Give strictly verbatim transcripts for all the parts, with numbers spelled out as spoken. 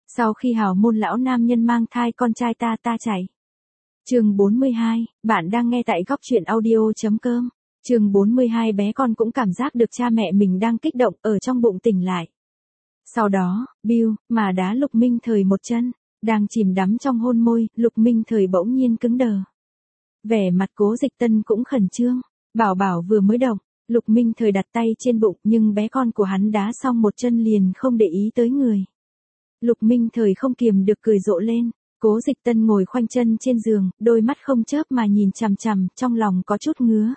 Sau khi hào môn lão nam nhân mang thai con trai ta ta chạy. Chương bốn mươi hai, bạn đang nghe tại góc truyện audio.com. Chương bốn mươi hai bé con cũng cảm giác được cha mẹ mình đang kích động ở trong bụng tỉnh lại. Sau đó, Bill, mà đá Lục Minh Thời một chân, đang chìm đắm trong hôn môi, Lục Minh Thời bỗng nhiên cứng đờ. Vẻ mặt Cố Dịch Tân cũng khẩn trương, bảo bảo vừa mới động, Lục Minh Thời đặt tay trên bụng nhưng bé con của hắn đá xong một chân liền không để ý tới người. Lục Minh Thời không kiềm được cười rộ lên, Cố Dịch Tân ngồi khoanh chân trên giường, đôi mắt không chớp mà nhìn chằm chằm, trong lòng có chút ngứa.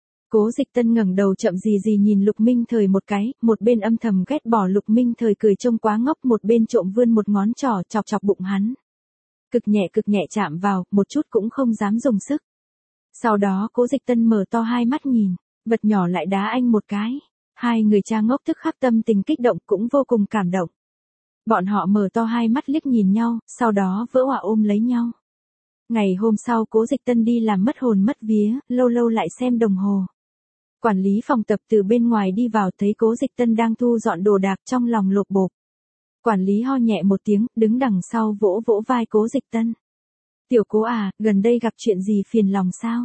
Cố Dịch Tân ngẩng đầu chậm gì gì nhìn Lục Minh Thời một cái, một bên âm thầm ghét bỏ Lục Minh Thời cười trông quá ngốc, một bên trộm vươn một ngón trỏ chọc chọc bụng hắn. Cực nhẹ cực nhẹ chạm vào, một chút cũng không dám dùng sức. Sau đó Cố Dịch Tân mở to hai mắt nhìn, vật nhỏ lại đá anh một cái. Hai người cha ngốc tức khắc tâm tình kích động cũng vô cùng cảm động. Bọn họ mở to hai mắt liếc nhìn nhau, sau đó vỡ òa ôm lấy nhau. Ngày hôm sau Cố Dịch Tân đi làm mất hồn mất vía, lâu lâu lại xem đồng hồ. Quản lý phòng tập từ bên ngoài đi vào thấy Cố Dịch Tân đang thu dọn đồ đạc, trong lòng lột bột. Quản lý ho nhẹ một tiếng, đứng đằng sau vỗ vỗ vai Cố Dịch Tân. Tiểu Cố à, gần đây gặp chuyện gì phiền lòng sao?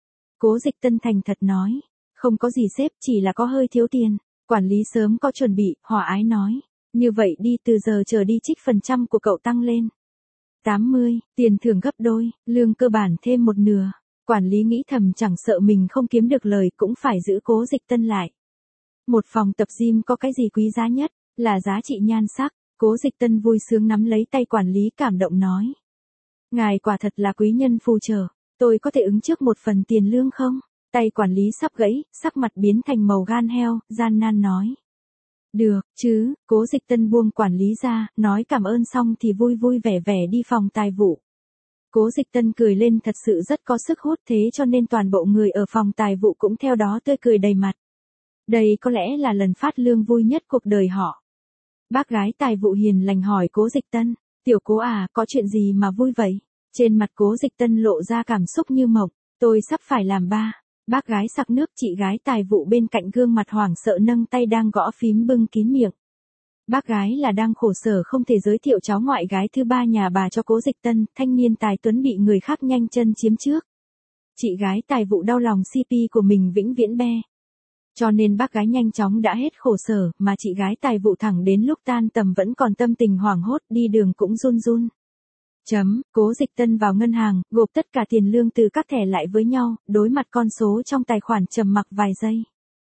Cố Dịch Tân thành thật nói. Không có gì sếp, chỉ là có hơi thiếu tiền. Quản lý sớm có chuẩn bị, hòa ái nói. Như vậy đi, từ giờ trở đi trích phần trăm của cậu tăng lên. tám mươi, tiền thưởng gấp đôi, lương cơ bản thêm một nửa. Quản lý nghĩ thầm chẳng sợ mình không kiếm được lời cũng phải giữ Cố Dịch Tân lại. Một phòng tập gym có cái gì quý giá nhất, là giá trị nhan sắc. Cố Dịch Tân vui sướng nắm lấy tay quản lý cảm động nói. Ngài quả thật là quý nhân phù trợ, tôi có thể ứng trước một phần tiền lương không? Tay quản lý sắp gãy, sắc mặt biến thành màu gan heo, gian nan nói. Được, chứ, Cố Dịch Tân buông quản lý ra, nói cảm ơn xong thì vui vui vẻ vẻ đi phòng tài vụ. Cố Dịch Tân cười lên thật sự rất có sức hút, thế cho nên toàn bộ người ở phòng tài vụ cũng theo đó tươi cười đầy mặt. Đây có lẽ là lần phát lương vui nhất cuộc đời họ. Bác gái tài vụ hiền lành hỏi Cố Dịch Tân, tiểu Cố à, có chuyện gì mà vui vậy? Trên mặt Cố Dịch Tân lộ ra cảm xúc như mộng, tôi sắp phải làm ba. Bác gái sặc nước, chị gái tài vụ bên cạnh gương mặt hoảng sợ nâng tay đang gõ phím bưng kín miệng. Bác gái là đang khổ sở không thể giới thiệu cháu ngoại gái thứ ba nhà bà cho Cố Dịch Tân, thanh niên tài tuấn bị người khác nhanh chân chiếm trước. Chị gái tài vụ đau lòng xê pê của mình vĩnh viễn be. Cho nên bác gái nhanh chóng đã hết khổ sở, mà chị gái tài vụ thẳng đến lúc tan tầm vẫn còn tâm tình hoảng hốt, đi đường cũng run run. Chấm, Cố Dịch Tân vào ngân hàng, gộp tất cả tiền lương từ các thẻ lại với nhau, đối mặt con số trong tài khoản trầm mặc vài giây.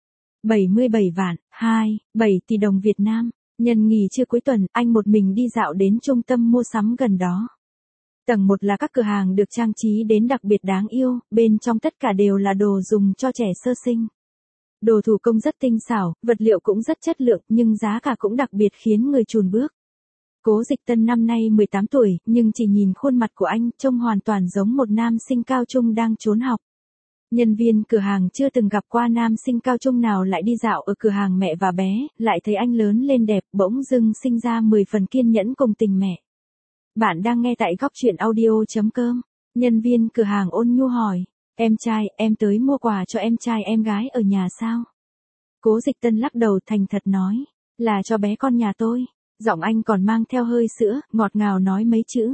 bảy mươi bảy vạn, hai, bảy tỷ đồng Việt Nam, nhân nghỉ trưa cuối tuần, anh một mình đi dạo đến trung tâm mua sắm gần đó. Tầng một là các cửa hàng được trang trí đến đặc biệt đáng yêu, bên trong tất cả đều là đồ dùng cho trẻ sơ sinh. Đồ thủ công rất tinh xảo, vật liệu cũng rất chất lượng, nhưng giá cả cũng đặc biệt khiến người chùn bước. Cố Dịch Tân năm nay mười tám tuổi, nhưng chỉ nhìn khuôn mặt của anh, trông hoàn toàn giống một nam sinh cao trung đang trốn học. Nhân viên cửa hàng chưa từng gặp qua nam sinh cao trung nào lại đi dạo ở cửa hàng mẹ và bé, lại thấy anh lớn lên đẹp, bỗng dưng sinh ra mười phần kiên nhẫn cùng tình mẹ. Bạn đang nghe tại góc truyện audio.com. Nhân viên cửa hàng ôn nhu hỏi, em trai, em tới mua quà cho em trai em gái ở nhà sao? Cố Dịch Tân lắc đầu thành thật nói, là cho bé con nhà tôi. Giọng anh còn mang theo hơi sữa, ngọt ngào nói mấy chữ.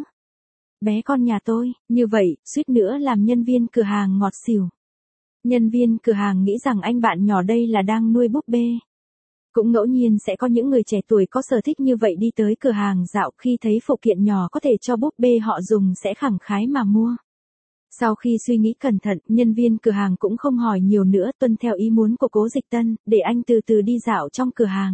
Bé con nhà tôi, như vậy, suýt nữa làm nhân viên cửa hàng ngọt xỉu. Nhân viên cửa hàng nghĩ rằng anh bạn nhỏ đây là đang nuôi búp bê. Cũng ngẫu nhiên sẽ có những người trẻ tuổi có sở thích như vậy đi tới cửa hàng dạo, khi thấy phụ kiện nhỏ có thể cho búp bê họ dùng sẽ khẳng khái mà mua. Sau khi suy nghĩ cẩn thận, nhân viên cửa hàng cũng không hỏi nhiều nữa, tuân theo ý muốn của Cố Dịch Tân, để anh từ từ đi dạo trong cửa hàng.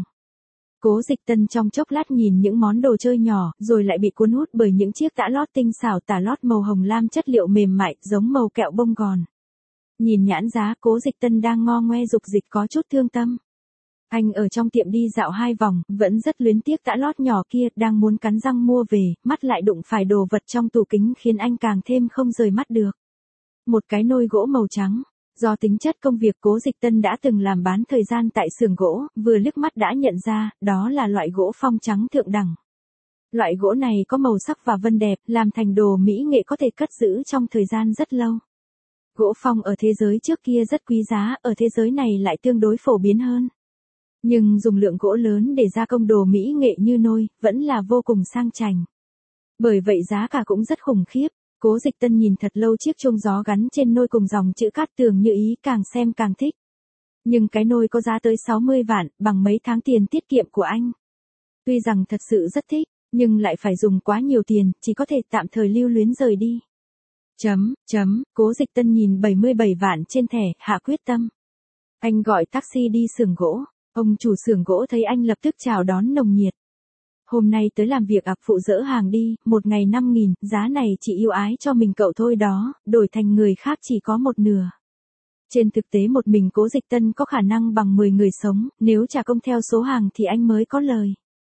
Cố Dịch Tân trong chốc lát nhìn những món đồ chơi nhỏ, rồi lại bị cuốn hút bởi những chiếc tã lót tinh xảo, tả lót màu hồng lam chất liệu mềm mại, giống màu kẹo bông gòn. Nhìn nhãn giá, Cố Dịch Tân đang ngo ngoe dục dịch có chút thương tâm. Anh ở trong tiệm đi dạo hai vòng, vẫn rất luyến tiếc tã lót nhỏ kia, đang muốn cắn răng mua về, mắt lại đụng phải đồ vật trong tủ kính khiến anh càng thêm không rời mắt được. Một cái nôi gỗ màu trắng. Do tính chất công việc Cố Dịch Tân đã từng làm bán thời gian tại xưởng gỗ, vừa liếc mắt đã nhận ra, đó là loại gỗ phong trắng thượng đẳng. Loại gỗ này có màu sắc và vân đẹp, làm thành đồ mỹ nghệ có thể cất giữ trong thời gian rất lâu. Gỗ phong ở thế giới trước kia rất quý giá, ở thế giới này lại tương đối phổ biến hơn. Nhưng dùng lượng gỗ lớn để gia công đồ mỹ nghệ như nôi, vẫn là vô cùng sang chảnh. Bởi vậy giá cả cũng rất khủng khiếp. Cố Dịch Tân nhìn thật lâu chiếc chuông gió gắn trên nôi cùng dòng chữ Cát Tường Như Ý, càng xem càng thích. Nhưng cái nôi có giá tới sáu mươi vạn, bằng mấy tháng tiền tiết kiệm của anh. Tuy rằng thật sự rất thích, nhưng lại phải dùng quá nhiều tiền, chỉ có thể tạm thời lưu luyến rời đi. Chấm, chấm, Cố Dịch Tân nhìn bảy mươi bảy vạn trên thẻ, hạ quyết tâm. Anh gọi taxi đi xưởng gỗ, ông chủ xưởng gỗ thấy anh lập tức chào đón nồng nhiệt. Hôm nay tới làm việc à, phụ dỡ hàng đi, một ngày năm nghìn, giá này chỉ ưu ái cho mình cậu thôi đó, đổi thành người khác chỉ có một nửa. Trên thực tế một mình Cố Dịch Tân có khả năng bằng mười người sống, nếu trả công theo số hàng thì anh mới có lời.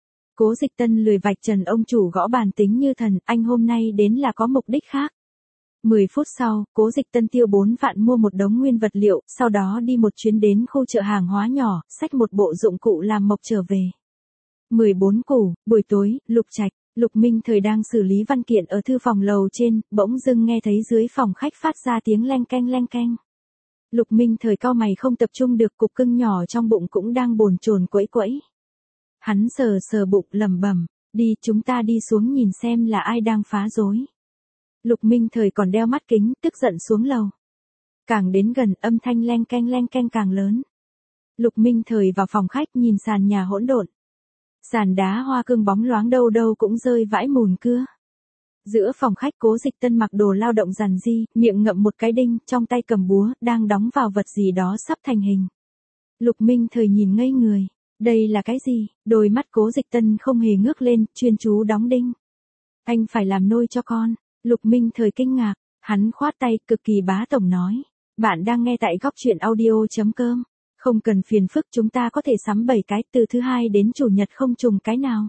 Cố Dịch Tân lười vạch trần ông chủ gõ bàn tính như thần, anh hôm nay đến là có mục đích khác. mười phút sau, Cố Dịch Tân tiêu bốn vạn mua một đống nguyên vật liệu, sau đó đi một chuyến đến khu chợ hàng hóa nhỏ, xách một bộ dụng cụ làm mộc trở về. mười bốn củ, buổi tối, Lục Trạch, Lục Minh Thời đang xử lý văn kiện ở thư phòng lầu trên, bỗng dưng nghe thấy dưới phòng khách phát ra tiếng leng keng leng keng. Lục Minh Thời cau mày không tập trung được, cục cưng nhỏ trong bụng cũng đang bồn chồn quẫy quẫy. Hắn sờ sờ bụng lẩm bẩm, đi chúng ta đi xuống nhìn xem là ai đang phá rối. Lục Minh Thời còn đeo mắt kính, tức giận xuống lầu. Càng đến gần, âm thanh leng keng leng keng càng lớn. Lục Minh Thời vào phòng khách nhìn sàn nhà hỗn độn. Sàn đá hoa cương bóng loáng đâu đâu cũng rơi vãi mùn cưa. Giữa phòng khách Cố Dịch Tân mặc đồ lao động rằn ri, miệng ngậm một cái đinh, trong tay cầm búa, đang đóng vào vật gì đó sắp thành hình. Lục Minh Thời nhìn ngây người. Đây là cái gì? Đôi mắt Cố Dịch Tân không hề ngước lên, chuyên chú đóng đinh. Anh phải làm nôi cho con. Lục Minh Thời kinh ngạc, hắn khoát tay, cực kỳ bá tổng nói. Bạn đang nghe tại góc truyện audio chấm com. Không cần phiền phức, chúng ta có thể sắm bảy cái, từ thứ hai đến chủ nhật không trùng cái nào.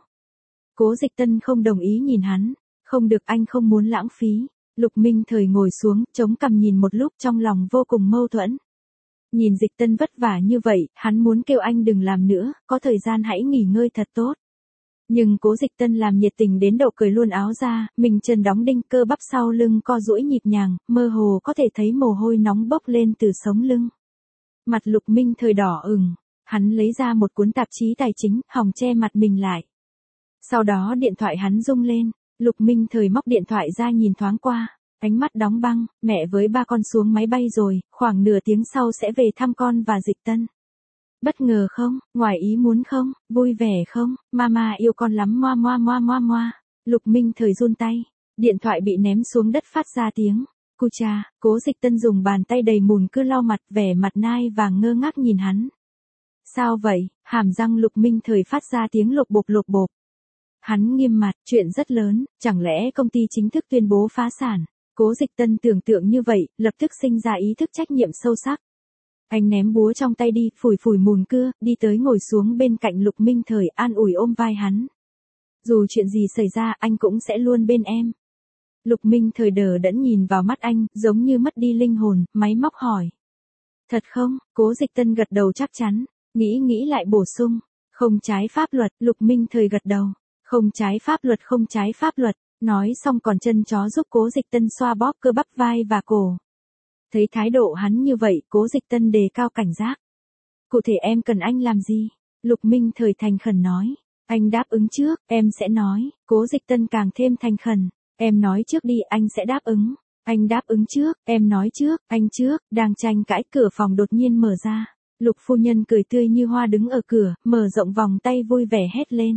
Cố Dịch Tân không đồng ý nhìn hắn. Không được, anh không muốn lãng phí. Lục Minh Thời ngồi xuống, chống cằm nhìn một lúc, trong lòng vô cùng mâu thuẫn. Nhìn Dịch Tân vất vả như vậy, hắn muốn kêu anh đừng làm nữa, có thời gian hãy nghỉ ngơi thật tốt. Nhưng Cố Dịch Tân làm nhiệt tình đến độ cởi luôn áo ra, mình chân đóng đinh, cơ bắp sau lưng co duỗi nhịp nhàng, mơ hồ có thể thấy mồ hôi nóng bốc lên từ sống lưng. Mặt Lục Minh Thời đỏ ửng, hắn lấy ra một cuốn tạp chí tài chính, hòng che mặt mình lại. Sau đó điện thoại hắn rung lên, Lục Minh Thời móc điện thoại ra nhìn thoáng qua, ánh mắt đóng băng, mẹ với ba con xuống máy bay rồi, khoảng nửa tiếng sau sẽ về thăm con và Dịch Tân. Bất ngờ không, ngoài ý muốn không, vui vẻ không, mama yêu con lắm moa moa moa moa moa. Lục Minh Thời run tay, điện thoại bị ném xuống đất phát ra tiếng. Cu cha, Cố Dịch Tân dùng bàn tay đầy mùn cưa lau mặt, vẻ mặt nai vàng ngơ ngác nhìn hắn. Sao vậy? Hàm răng Lục Minh Thời phát ra tiếng lục bộp lục bộp. Hắn nghiêm mặt, chuyện rất lớn, chẳng lẽ công ty chính thức tuyên bố phá sản? Cố Dịch Tân tưởng tượng như vậy, lập tức sinh ra ý thức trách nhiệm sâu sắc. Anh ném búa trong tay đi, phủi phủi mùn cưa, đi tới ngồi xuống bên cạnh Lục Minh Thời, an ủi ôm vai hắn. Dù chuyện gì xảy ra, anh cũng sẽ luôn bên em. Lục Minh Thời đờ đẫn nhìn vào mắt anh, giống như mất đi linh hồn, máy móc hỏi. Thật không? Cố Dịch Tân gật đầu chắc chắn, nghĩ nghĩ lại bổ sung. Không trái pháp luật, Lục Minh Thời gật đầu. Không trái pháp luật, không trái pháp luật, nói xong còn chân chó giúp Cố Dịch Tân xoa bóp cơ bắp vai và cổ. Thấy thái độ hắn như vậy, Cố Dịch Tân đề cao cảnh giác. Cụ thể em cần anh làm gì? Lục Minh Thời thành khẩn nói. Anh đáp ứng trước, em sẽ nói. Cố Dịch Tân càng thêm thành khẩn. Em nói trước đi, anh sẽ đáp ứng. Anh đáp ứng trước, em nói trước, anh trước. Đang tranh cãi, cửa phòng đột nhiên mở ra. Lục phu nhân cười tươi như hoa đứng ở cửa, mở rộng vòng tay vui vẻ hét lên.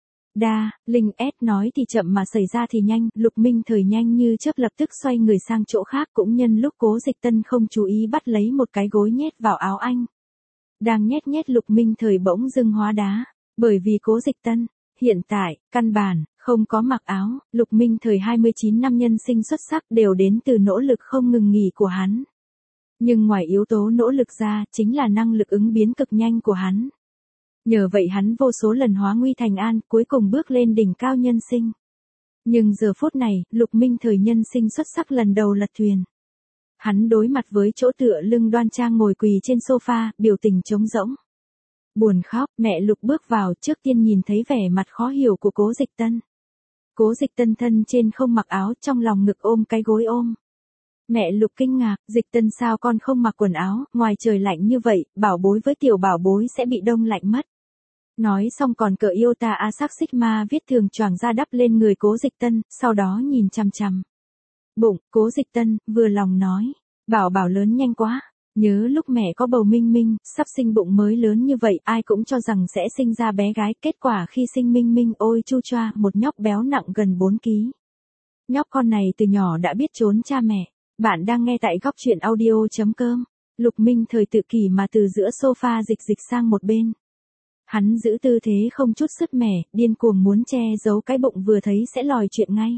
Đa, Linh S nói thì chậm mà xảy ra thì nhanh, Lục Minh Thời nhanh như chớp lập tức xoay người sang chỗ khác, cũng nhân lúc Cố Dịch Tân không chú ý bắt lấy một cái gối nhét vào áo anh. Đang nhét nhét Lục Minh Thời bỗng dưng hóa đá, bởi vì Cố Dịch Tân, hiện tại, căn bản, không có mặc áo, Lục Minh Thời hai mươi chín năm nhân sinh xuất sắc đều đến từ nỗ lực không ngừng nghỉ của hắn. Nhưng ngoài yếu tố nỗ lực ra, chính là năng lực ứng biến cực nhanh của hắn. Nhờ vậy hắn vô số lần hóa nguy thành an, cuối cùng bước lên đỉnh cao nhân sinh. Nhưng giờ phút này, Lục Minh Thời nhân sinh xuất sắc lần đầu lật thuyền. Hắn đối mặt với chỗ tựa lưng đoan trang ngồi quỳ trên sofa, biểu tình trống rỗng. Buồn khóc, mẹ Lục bước vào, trước tiên nhìn thấy vẻ mặt khó hiểu của Cố Dịch Tân. Cố Dịch Tân thân trên không mặc áo, trong lòng ngực ôm cái gối ôm. Mẹ Lục kinh ngạc, Dịch Tân sao con không mặc quần áo, ngoài trời lạnh như vậy, bảo bối với tiểu bảo bối sẽ bị đông lạnh mất. Nói xong còn cởi Iota Asac Sigma viết thường choàng ra đắp lên người Cố Dịch Tân, sau đó nhìn chằm chằm. Bụng, Cố Dịch Tân, vừa lòng nói. Bảo bảo lớn nhanh quá. Nhớ lúc mẹ có bầu Minh Minh, sắp sinh bụng mới lớn như vậy, ai cũng cho rằng sẽ sinh ra bé gái, kết quả khi sinh Minh Minh, ôi chu choa, một nhóc béo nặng gần bốn ki lô gam. Nhóc con này từ nhỏ đã biết trốn cha mẹ. Bạn đang nghe tại góc truyện audio chấm com. Lục Minh Thời tự kỷ mà từ giữa sofa dịch dịch sang một bên. Hắn giữ tư thế không chút sứt mẻ, điên cuồng muốn che giấu cái bụng vừa thấy sẽ lòi chuyện ngay.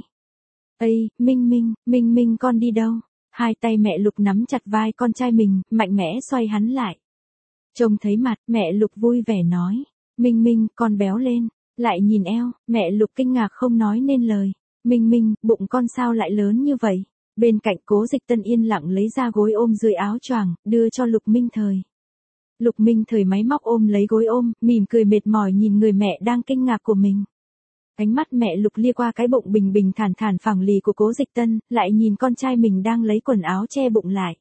Ây, Minh Minh, Minh Minh con đi đâu? Hai tay mẹ Lục nắm chặt vai con trai mình, mạnh mẽ xoay hắn lại. Trông thấy mặt, mẹ Lục vui vẻ nói. Minh Minh, con béo lên. Lại nhìn eo, mẹ Lục kinh ngạc không nói nên lời. Minh Minh, bụng con sao lại lớn như vậy? Bên cạnh Cố Dịch Tân yên lặng lấy ra gối ôm dưới áo choàng, đưa cho Lục Minh Thời. Lục Minh Thời máy móc ôm lấy gối ôm, mỉm cười mệt mỏi nhìn người mẹ đang kinh ngạc của mình. Ánh mắt mẹ Lục lia qua cái bụng bình bình thản thản phẳng lì của Cố Dịch Tân, lại nhìn con trai mình đang lấy quần áo che bụng lại.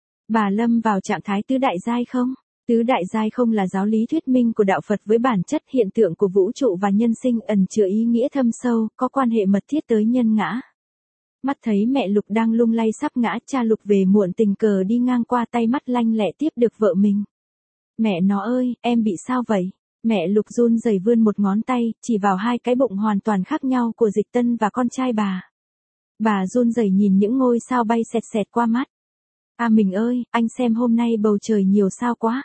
Bà lâm vào trạng thái tứ đại giai không? Tứ đại giai không là giáo lý thuyết minh của đạo Phật với bản chất hiện tượng của vũ trụ và nhân sinh, ẩn chứa ý nghĩa thâm sâu, có quan hệ mật thiết tới nhân ngã. Mắt thấy mẹ Lục đang lung lay sắp ngã, cha Lục về muộn tình cờ đi ngang qua, tay mắt lanh lẹ tiếp được vợ mình. Mẹ nó ơi, em bị sao vậy? Mẹ Lục run rẩy vươn một ngón tay, chỉ vào hai cái bụng hoàn toàn khác nhau của Dịch Tân và con trai bà. Bà run rẩy nhìn những ngôi sao bay xẹt xẹt qua mắt. À mình ơi, anh xem hôm nay bầu trời nhiều sao quá.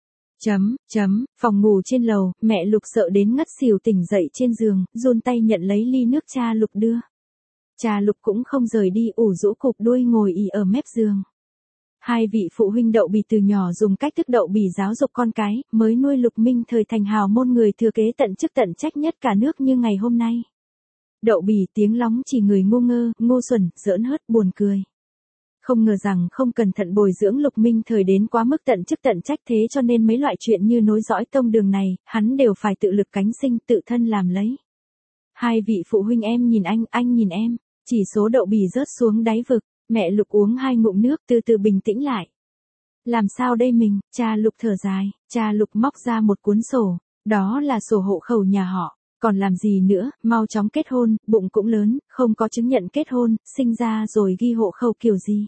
Chấm, chấm, phòng ngủ trên lầu, mẹ Lục sợ đến ngất xỉu tỉnh dậy trên giường, run tay nhận lấy ly nước cha Lục đưa. Cha Lục cũng không rời đi, ủ rũ cụp đuôi ngồi ì ở mép giường. Hai vị phụ huynh Đậu Bỉ từ nhỏ dùng cách thức Đậu Bỉ giáo dục con cái, mới nuôi Lục Minh Thời thành hào môn người thừa kế tận chức tận trách nhất cả nước như ngày hôm nay. Đậu Bỉ tiếng lóng chỉ người ngu ngơ, ngu xuẩn, giỡn hớt, buồn cười. Không ngờ rằng không cẩn thận bồi dưỡng Lục Minh Thời đến quá mức tận chức tận trách, thế cho nên mấy loại chuyện như nối dõi tông đường này, hắn đều phải tự lực cánh sinh, tự thân làm lấy. Hai vị phụ huynh em nhìn anh, anh nhìn em, chỉ số Đậu Bỉ rớt xuống đáy vực. Mẹ Lục uống hai ngụm nước từ từ bình tĩnh lại. Làm sao đây mình? Cha Lục thở dài, cha Lục móc ra một cuốn sổ, đó là sổ hộ khẩu nhà họ, còn làm gì nữa, mau chóng kết hôn, bụng cũng lớn, không có chứng nhận kết hôn, sinh ra rồi ghi hộ khẩu kiểu gì.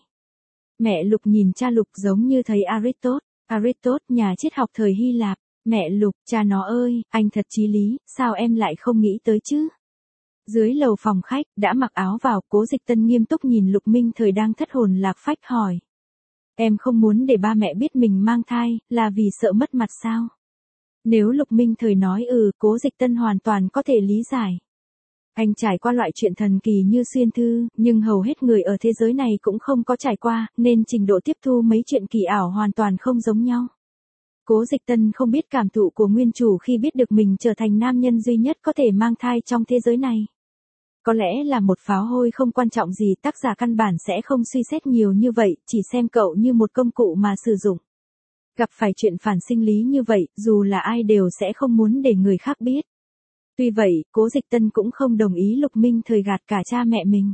Mẹ Lục nhìn cha Lục giống như thấy Aristotle, Aristotle nhà triết học thời Hy Lạp. Mẹ Lục, cha nó ơi, anh thật chí lý, sao em lại không nghĩ tới chứ? Dưới lầu phòng khách, đã mặc áo vào, Cố Dịch Tân nghiêm túc nhìn Lục Minh Thời đang thất hồn lạc phách hỏi. Em không muốn để ba mẹ biết mình mang thai, là vì sợ mất mặt sao? Nếu Lục Minh Thời nói ừ, Cố Dịch Tân hoàn toàn có thể lý giải. Anh trải qua loại chuyện thần kỳ như xuyên thư, nhưng hầu hết người ở thế giới này cũng không có trải qua, nên trình độ tiếp thu mấy chuyện kỳ ảo hoàn toàn không giống nhau. Cố Dịch Tân không biết cảm thụ của nguyên chủ khi biết được mình trở thành nam nhân duy nhất có thể mang thai trong thế giới này. Có lẽ là một pháo hôi không quan trọng gì, tác giả căn bản sẽ không suy xét nhiều như vậy, chỉ xem cậu như một công cụ mà sử dụng. Gặp phải chuyện phản sinh lý như vậy, dù là ai đều sẽ không muốn để người khác biết. Tuy vậy, Cố Dịch Tân cũng không đồng ý Lục Minh Thời gạt cả cha mẹ mình.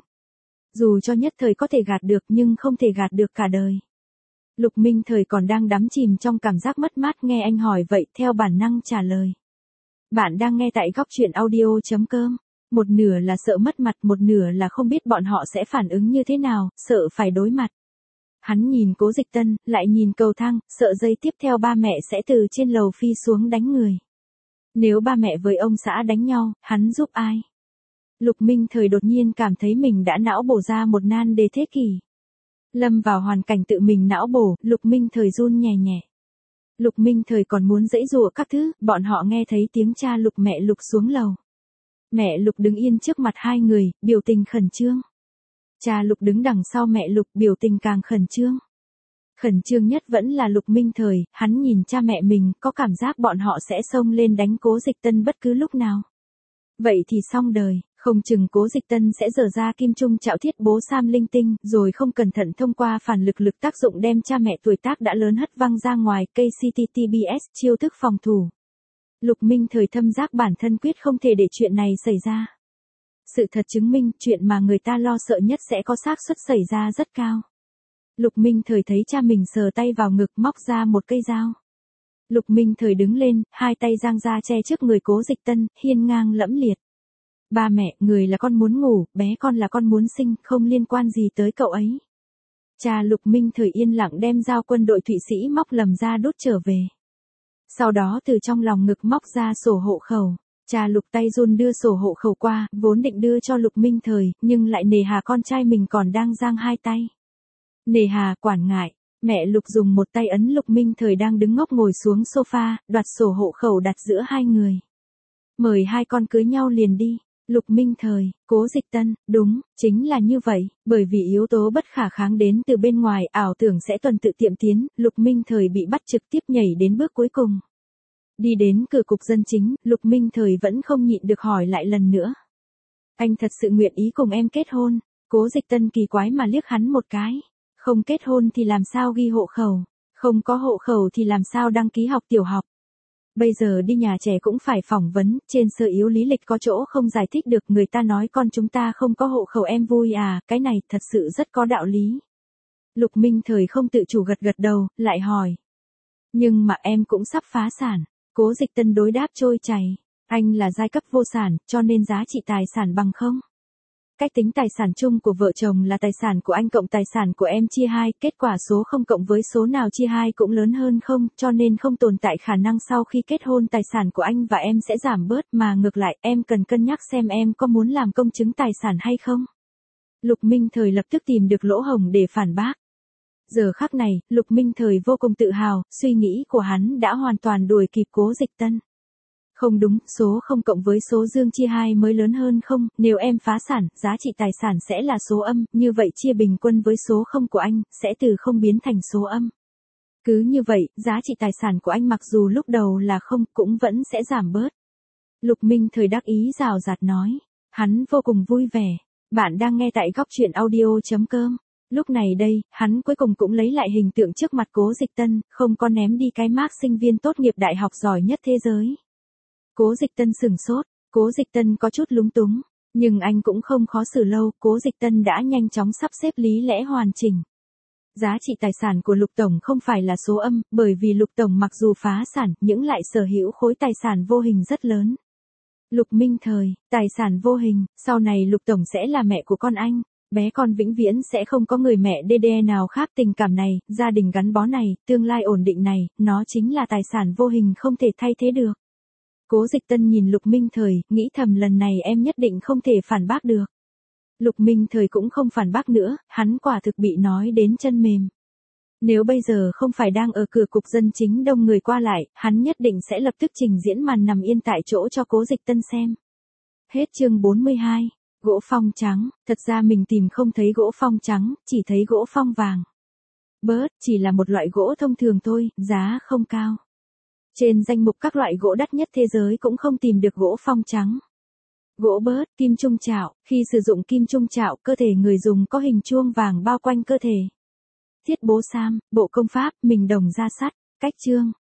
Dù cho nhất thời có thể gạt được nhưng không thể gạt được cả đời. Lục Minh Thời còn đang đắm chìm trong cảm giác mất mát, nghe anh hỏi vậy theo bản năng trả lời. Bạn đang nghe tại góc truyện audio chấm com. Một nửa là sợ mất mặt, một nửa là không biết bọn họ sẽ phản ứng như thế nào, sợ phải đối mặt. Hắn nhìn Cố Dịch Tân, lại nhìn cầu thang, sợ giây tiếp theo ba mẹ sẽ từ trên lầu phi xuống đánh người. Nếu ba mẹ với ông xã đánh nhau, hắn giúp ai? Lục Minh Thời đột nhiên cảm thấy mình đã não bổ ra một nan đề thế kỷ. Lâm vào hoàn cảnh tự mình não bổ, Lục Minh Thời run nhẹ nhẹ. Lục Minh Thời còn muốn giãy giụa các thứ, bọn họ nghe thấy tiếng cha Lục mẹ Lục xuống lầu. Mẹ Lục đứng yên trước mặt hai người, biểu tình khẩn trương. Cha Lục đứng đằng sau mẹ Lục, biểu tình càng khẩn trương. Khẩn trương nhất vẫn là Lục Minh Thời, hắn nhìn cha mẹ mình, có cảm giác bọn họ sẽ xông lên đánh Cố Dịch Tân bất cứ lúc nào. Vậy thì xong đời, không chừng Cố Dịch Tân sẽ dở ra kim trung chạo thiết bố sam linh tinh, rồi không cẩn thận thông qua phản lực lực tác dụng đem cha mẹ tuổi tác đã lớn hất văng ra ngoài, ca xê tê tê bê ét, chiêu thức phòng thủ. Lục Minh Thời thâm giác bản thân quyết không thể để chuyện này xảy ra. Sự thật chứng minh, chuyện mà người ta lo sợ nhất sẽ có xác suất xảy ra rất cao. Lục Minh Thời thấy cha mình sờ tay vào ngực móc ra một cây dao. Lục Minh Thời đứng lên, hai tay giang ra che trước người Cố Dịch Tân, hiên ngang lẫm liệt. Ba mẹ, người là con muốn ngủ, bé con là con muốn sinh, không liên quan gì tới cậu ấy. Cha Lục Minh Thời yên lặng đem dao quân đội Thụy Sĩ móc lầm ra đốt trở về. Sau đó từ trong lòng ngực móc ra sổ hộ khẩu. Cha Lục tay run đưa sổ hộ khẩu qua, vốn định đưa cho Lục Minh Thời, nhưng lại nề hà con trai mình còn đang giang hai tay. Nề hà, quản ngại. Mẹ Lục dùng một tay ấn Lục Minh Thời đang đứng ngốc ngồi xuống sofa, đoạt sổ hộ khẩu đặt giữa hai người. Mời hai con cưới nhau liền đi. Lục Minh Thời, Cố Dịch Tân, đúng, chính là như vậy, bởi vì yếu tố bất khả kháng đến từ bên ngoài, ảo tưởng sẽ tuần tự tiệm tiến, Lục Minh Thời bị bắt trực tiếp nhảy đến bước cuối cùng. Đi đến cửa cục dân chính, Lục Minh Thời vẫn không nhịn được hỏi lại lần nữa. Anh thật sự nguyện ý cùng em kết hôn? Cố Dịch Tân kỳ quái mà liếc hắn một cái. Không kết hôn thì làm sao ghi hộ khẩu? Không có hộ khẩu thì làm sao đăng ký học tiểu học? Bây giờ đi nhà trẻ cũng phải phỏng vấn, trên sơ yếu lý lịch có chỗ không giải thích được, người ta nói con chúng ta không có hộ khẩu em vui à, cái này thật sự rất có đạo lý. Lục Minh Thời không tự chủ gật gật đầu, lại hỏi. Nhưng mà em cũng sắp phá sản. Cố Dịch Tân đối đáp trôi chảy. Anh là giai cấp vô sản, cho nên giá trị tài sản bằng không. Cách tính tài sản chung của vợ chồng là tài sản của anh cộng tài sản của em chia hai, kết quả số không cộng với số nào chia hai cũng lớn hơn không, cho nên không tồn tại khả năng sau khi kết hôn tài sản của anh và em sẽ giảm bớt, mà ngược lại em cần cân nhắc xem em có muốn làm công chứng tài sản hay không. Lục Minh Thời lập tức tìm được lỗ hổng để phản bác. Giờ khắc này, Lục Minh Thời vô cùng tự hào, suy nghĩ của hắn đã hoàn toàn đuổi kịp Cố Dịch Tân. Không đúng, số không cộng với số dương chia hai mới lớn hơn không, nếu em phá sản, giá trị tài sản sẽ là số âm, như vậy chia bình quân với số không của anh, sẽ từ không biến thành số âm. Cứ như vậy, giá trị tài sản của anh mặc dù lúc đầu là không, cũng vẫn sẽ giảm bớt. Lục Minh Thời đắc ý rào rạt nói. Hắn vô cùng vui vẻ. Bạn đang nghe tại góc truyện audio chấm com. Lúc này đây, hắn cuối cùng cũng lấy lại hình tượng trước mặt Cố Dịch Tân, không có ném đi cái mác sinh viên tốt nghiệp đại học giỏi nhất thế giới. Cố Dịch Tân sửng sốt, Cố Dịch Tân có chút lúng túng, nhưng anh cũng không khó xử lâu, Cố Dịch Tân đã nhanh chóng sắp xếp lý lẽ hoàn chỉnh. Giá trị tài sản của Lục Tổng không phải là số âm, bởi vì Lục Tổng mặc dù phá sản, nhưng lại sở hữu khối tài sản vô hình rất lớn. Lục Minh Thời, tài sản vô hình, sau này Lục Tổng sẽ là mẹ của con anh. Bé con vĩnh viễn sẽ không có người mẹ đê đê nào khác, tình cảm này, gia đình gắn bó này, tương lai ổn định này, nó chính là tài sản vô hình không thể thay thế được. Cố Dịch Tân nhìn Lục Minh Thời, nghĩ thầm lần này em nhất định không thể phản bác được. Lục Minh Thời cũng không phản bác nữa, hắn quả thực bị nói đến chân mềm. Nếu bây giờ không phải đang ở cửa cục dân chính đông người qua lại, hắn nhất định sẽ lập tức trình diễn màn nằm yên tại chỗ cho Cố Dịch Tân xem. Hết chương bốn mươi hai. Gỗ phong trắng, thật ra mình tìm không thấy gỗ phong trắng, chỉ thấy gỗ phong vàng. Bớt, chỉ là một loại gỗ thông thường thôi, giá không cao. Trên danh mục các loại gỗ đắt nhất thế giới cũng không tìm được gỗ phong trắng. Gỗ bớt, kim trung chảo, khi sử dụng kim trung chảo, cơ thể người dùng có hình chuông vàng bao quanh cơ thể. Thiết bố sam, bộ công pháp, mình đồng da sắt, cách chương.